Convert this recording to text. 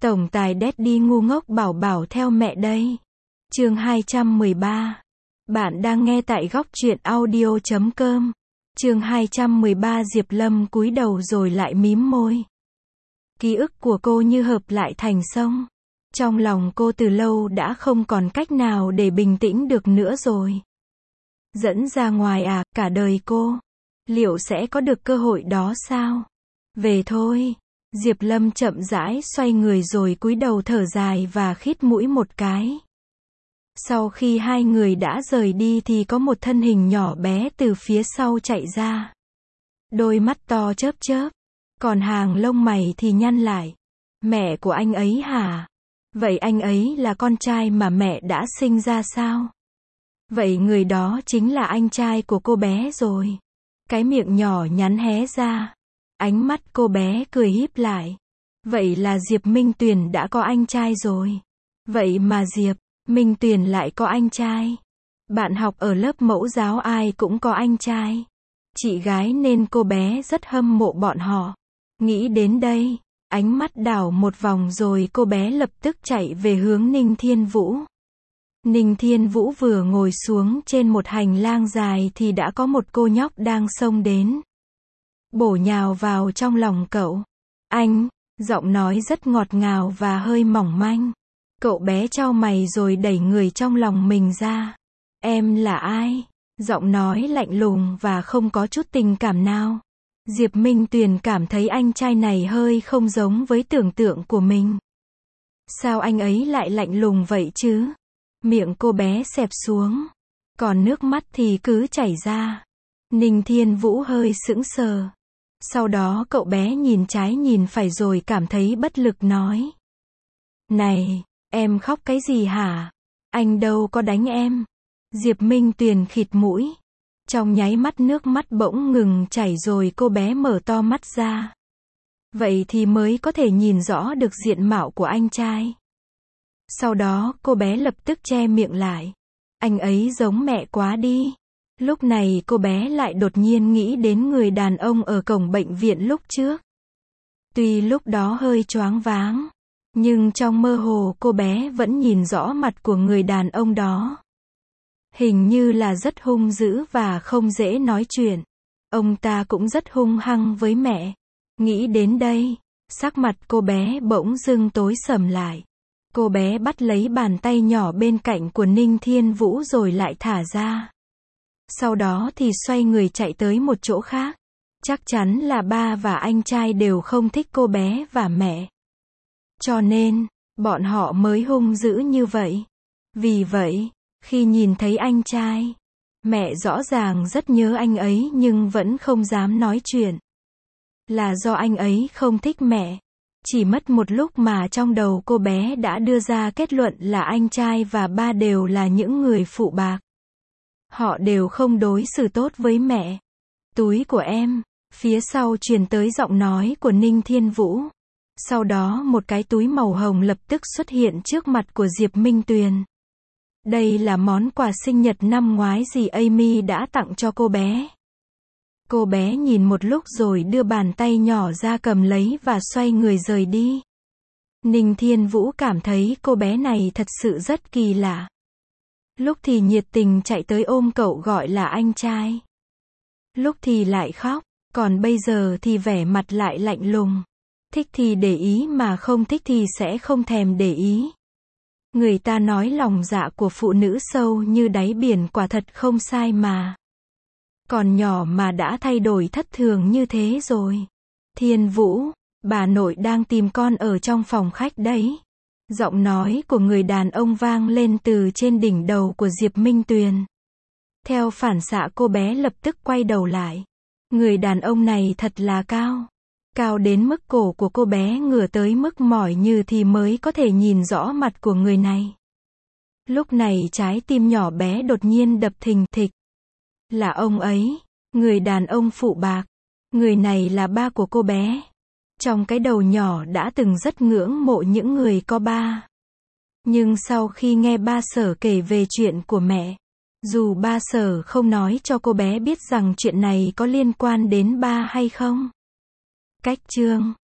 Tổng tài Daddy ngu ngốc bảo bảo theo mẹ đây. Chương 213. Bạn đang nghe tại góc truyện audio.com. Chương 213 Diệp Lâm cúi đầu rồi lại mím môi. Ký ức của cô như hợp lại thành sông. Trong lòng cô từ lâu đã không còn cách nào để bình tĩnh được nữa rồi. Dẫn ra ngoài à, cả đời cô. Liệu sẽ có được cơ hội đó sao? Về thôi. Diệp Lâm chậm rãi xoay người rồi cúi đầu thở dài và khít mũi một cái. Sau khi hai người đã rời đi thì có một thân hình nhỏ bé từ phía sau chạy ra. Đôi mắt to chớp chớp, còn hàng lông mày thì nhăn lại. Mẹ của anh ấy hả? Vậy anh ấy là con trai mà mẹ đã sinh ra sao? Vậy người đó chính là anh trai của cô bé rồi. Cái miệng nhỏ nhắn hé ra. Ánh mắt cô bé cười híp lại. Vậy là Diệp Minh Tuyền đã có anh trai rồi. Vậy mà Diệp Minh Tuyền lại có anh trai. Bạn học ở lớp mẫu giáo ai cũng có anh trai. Chị gái nên cô bé rất hâm mộ bọn họ. Nghĩ đến đây, ánh mắt đảo một vòng rồi cô bé lập tức chạy về hướng Ninh Thiên Vũ. Ninh Thiên Vũ vừa ngồi xuống trên một hành lang dài thì đã có một cô nhóc đang xông đến. Bổ nhào vào trong lòng cậu. Anh, giọng nói rất ngọt ngào và hơi mỏng manh. Cậu bé chau mày rồi đẩy người trong lòng mình ra. Em là ai? Giọng nói lạnh lùng và không có chút tình cảm nào. Diệp Minh Tuyền cảm thấy anh trai này hơi không giống với tưởng tượng của mình. Sao anh ấy lại lạnh lùng vậy chứ? Miệng cô bé xẹp xuống. Còn nước mắt thì cứ chảy ra. Ninh Thiên Vũ hơi sững sờ. Sau đó cậu bé nhìn trái nhìn phải rồi cảm thấy bất lực nói. Này, em khóc cái gì hả? Anh đâu có đánh em. Diệp Minh Tuyền khịt mũi. Trong nháy mắt nước mắt bỗng ngừng chảy rồi cô bé mở to mắt ra. Vậy thì mới có thể nhìn rõ được diện mạo của anh trai. Sau đó cô bé lập tức che miệng lại. Anh ấy giống mẹ quá đi. Lúc này cô bé lại đột nhiên nghĩ đến người đàn ông ở cổng bệnh viện lúc trước. Tuy lúc đó hơi choáng váng, nhưng trong mơ hồ cô bé vẫn nhìn rõ mặt của người đàn ông đó. Hình như là rất hung dữ và không dễ nói chuyện. Ông ta cũng rất hung hăng với mẹ. Nghĩ đến đây, sắc mặt cô bé bỗng dưng tối sầm lại. Cô bé bắt lấy bàn tay nhỏ bên cạnh của Ninh Thiên Vũ rồi lại thả ra. Sau đó thì xoay người chạy tới một chỗ khác. Chắc chắn là ba và anh trai đều không thích cô bé và mẹ. Cho nên, bọn họ mới hung dữ như vậy. Vì vậy, khi nhìn thấy anh trai, mẹ rõ ràng rất nhớ anh ấy nhưng vẫn không dám nói chuyện. Là do anh ấy không thích mẹ. Chỉ mất một lúc mà trong đầu cô bé đã đưa ra kết luận là anh trai và ba đều là những người phụ bạc. Họ đều không đối xử tốt với mẹ. Túi của em. Phía sau truyền tới giọng nói của Ninh Thiên Vũ. Sau đó một cái túi màu hồng lập tức xuất hiện trước mặt của Diệp Minh Tuyền. Đây là món quà sinh nhật năm ngoái dì Amy đã tặng cho cô bé. Cô bé nhìn một lúc rồi đưa bàn tay nhỏ ra cầm lấy và xoay người rời đi. Ninh Thiên Vũ cảm thấy cô bé này thật sự rất kỳ lạ. Lúc thì nhiệt tình chạy tới ôm cậu gọi là anh trai. Lúc thì lại khóc, còn bây giờ thì vẻ mặt lại lạnh lùng. Thích thì để ý mà không thích thì sẽ không thèm để ý. Người ta nói lòng dạ của phụ nữ sâu như đáy biển quả thật không sai mà. Còn nhỏ mà đã thay đổi thất thường như thế rồi. Thiên Vũ, bà nội đang tìm con ở trong phòng khách đấy. Giọng nói của người đàn ông vang lên từ trên đỉnh đầu của Diệp Minh Tuyền. Theo phản xạ cô bé lập tức quay đầu lại. Người đàn ông này thật là cao. Cao đến mức cổ của cô bé ngửa tới mức mỏi như thì mới có thể nhìn rõ mặt của người này. Lúc này trái tim nhỏ bé đột nhiên đập thình thịch. Là ông ấy, người đàn ông phụ bạc. Người này là ba của cô bé. Trong cái đầu nhỏ đã từng rất ngưỡng mộ những người có ba. Nhưng sau khi nghe ba Sở kể về chuyện của mẹ, dù ba Sở không nói cho cô bé biết rằng chuyện này có liên quan đến ba hay không. Cách chương